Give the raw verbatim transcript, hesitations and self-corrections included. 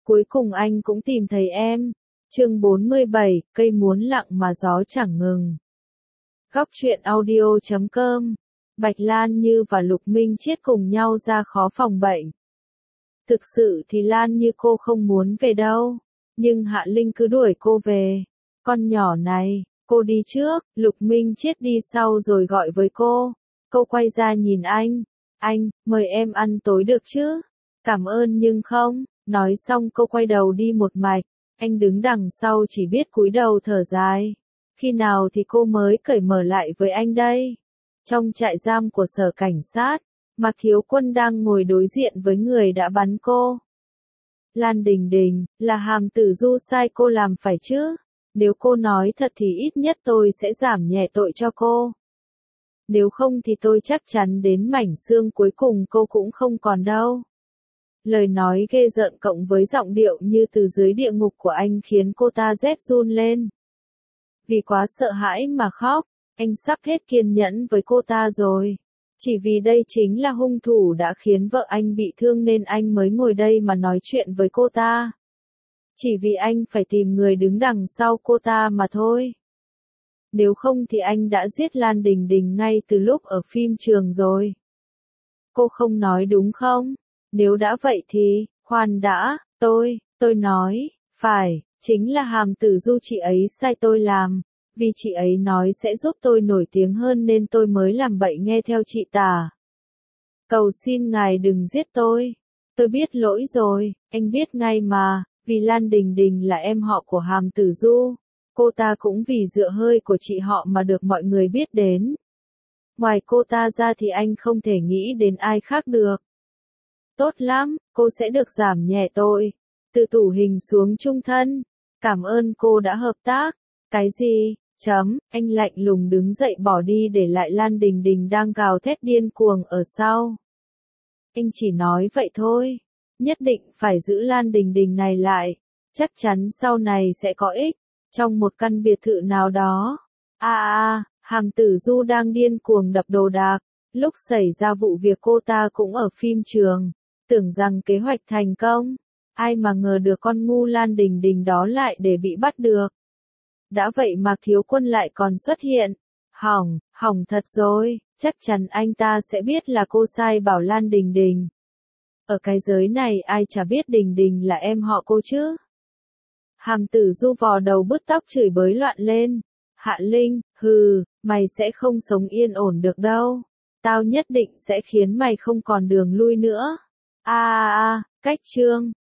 Cuối cùng anh cũng tìm thấy em. Chương bốn mươi bảy, cây muốn lặng mà gió chẳng ngừng. Góc truyện audio chấm com. Bạch Lan Như và Lục Minh Chiết cùng nhau ra khó phòng bệnh. Thực sự thì Lan Như cô không muốn về đâu, nhưng Hạ Linh cứ đuổi cô về. Con nhỏ này, cô đi trước, Lục Minh Chiết đi sau rồi gọi với cô. Cô quay ra nhìn anh. Anh, mời em ăn tối được chứ? Cảm ơn nhưng không. Nói xong cô quay đầu đi một mạch. Anh đứng đằng sau chỉ biết cúi đầu thở dài. Khi nào thì cô mới cởi mở lại với anh đây? Trong trại giam của sở cảnh sát, Mạc Thiếu Quân đang ngồi đối diện với người đã bắn cô. Lan Đình Đình, là Hàm Tử Du sai cô làm phải chứ? Nếu cô nói thật thì ít nhất tôi sẽ giảm nhẹ tội cho cô. Nếu không thì tôi chắc chắn đến mảnh xương cuối cùng cô cũng không còn đâu. Lời nói ghê rợn cộng với giọng điệu như từ dưới địa ngục của anh khiến cô ta rét run lên. Vì quá sợ hãi mà khóc, anh sắp hết kiên nhẫn với cô ta rồi. Chỉ vì đây chính là hung thủ đã khiến vợ anh bị thương nên anh mới ngồi đây mà nói chuyện với cô ta. Chỉ vì anh phải tìm người đứng đằng sau cô ta mà thôi. Nếu không thì anh đã giết Lan Đình Đình ngay từ lúc ở phim trường rồi. Cô không nói đúng không? Nếu đã vậy thì, khoan đã, tôi, tôi nói, phải, chính là Hàm Tử Du chị ấy sai tôi làm, vì chị ấy nói sẽ giúp tôi nổi tiếng hơn nên tôi mới làm bậy nghe theo chị ta. Cầu xin ngài đừng giết tôi, tôi biết lỗi rồi, anh biết ngay mà, vì Lan Đình Đình là em họ của Hàm Tử Du, cô ta cũng vì dựa hơi của chị họ mà được mọi người biết đến. Ngoài cô ta ra thì anh không thể nghĩ đến ai khác được. Tốt lắm, cô sẽ được giảm nhẹ tội, từ tù hình xuống chung thân. Cảm ơn cô đã hợp tác. Cái gì? Chấm, anh lạnh lùng đứng dậy bỏ đi để lại Lan Đình Đình đang gào thét điên cuồng ở sau. Anh chỉ nói vậy thôi, nhất định phải giữ Lan Đình Đình này lại, chắc chắn sau này sẽ có ích, trong một căn biệt thự nào đó. À à, Hàm Tử Du đang điên cuồng đập đồ đạc, lúc xảy ra vụ việc cô ta cũng ở phim trường. Tưởng rằng kế hoạch thành công, ai mà ngờ được con ngu Lan Đình Đình đó lại để bị bắt được. Đã vậy Mạc Thiếu Quân lại còn xuất hiện. Hỏng, hỏng thật rồi, chắc chắn anh ta sẽ biết là cô sai bảo Lan Đình Đình. Ở cái giới này ai chả biết Đình Đình là em họ cô chứ. Hàm Tử Du vò đầu bứt tóc chửi bới loạn lên. Hạ Linh, hừ, mày sẽ không sống yên ổn được đâu. Tao nhất định sẽ khiến mày không còn đường lui nữa. À à à, cách chương.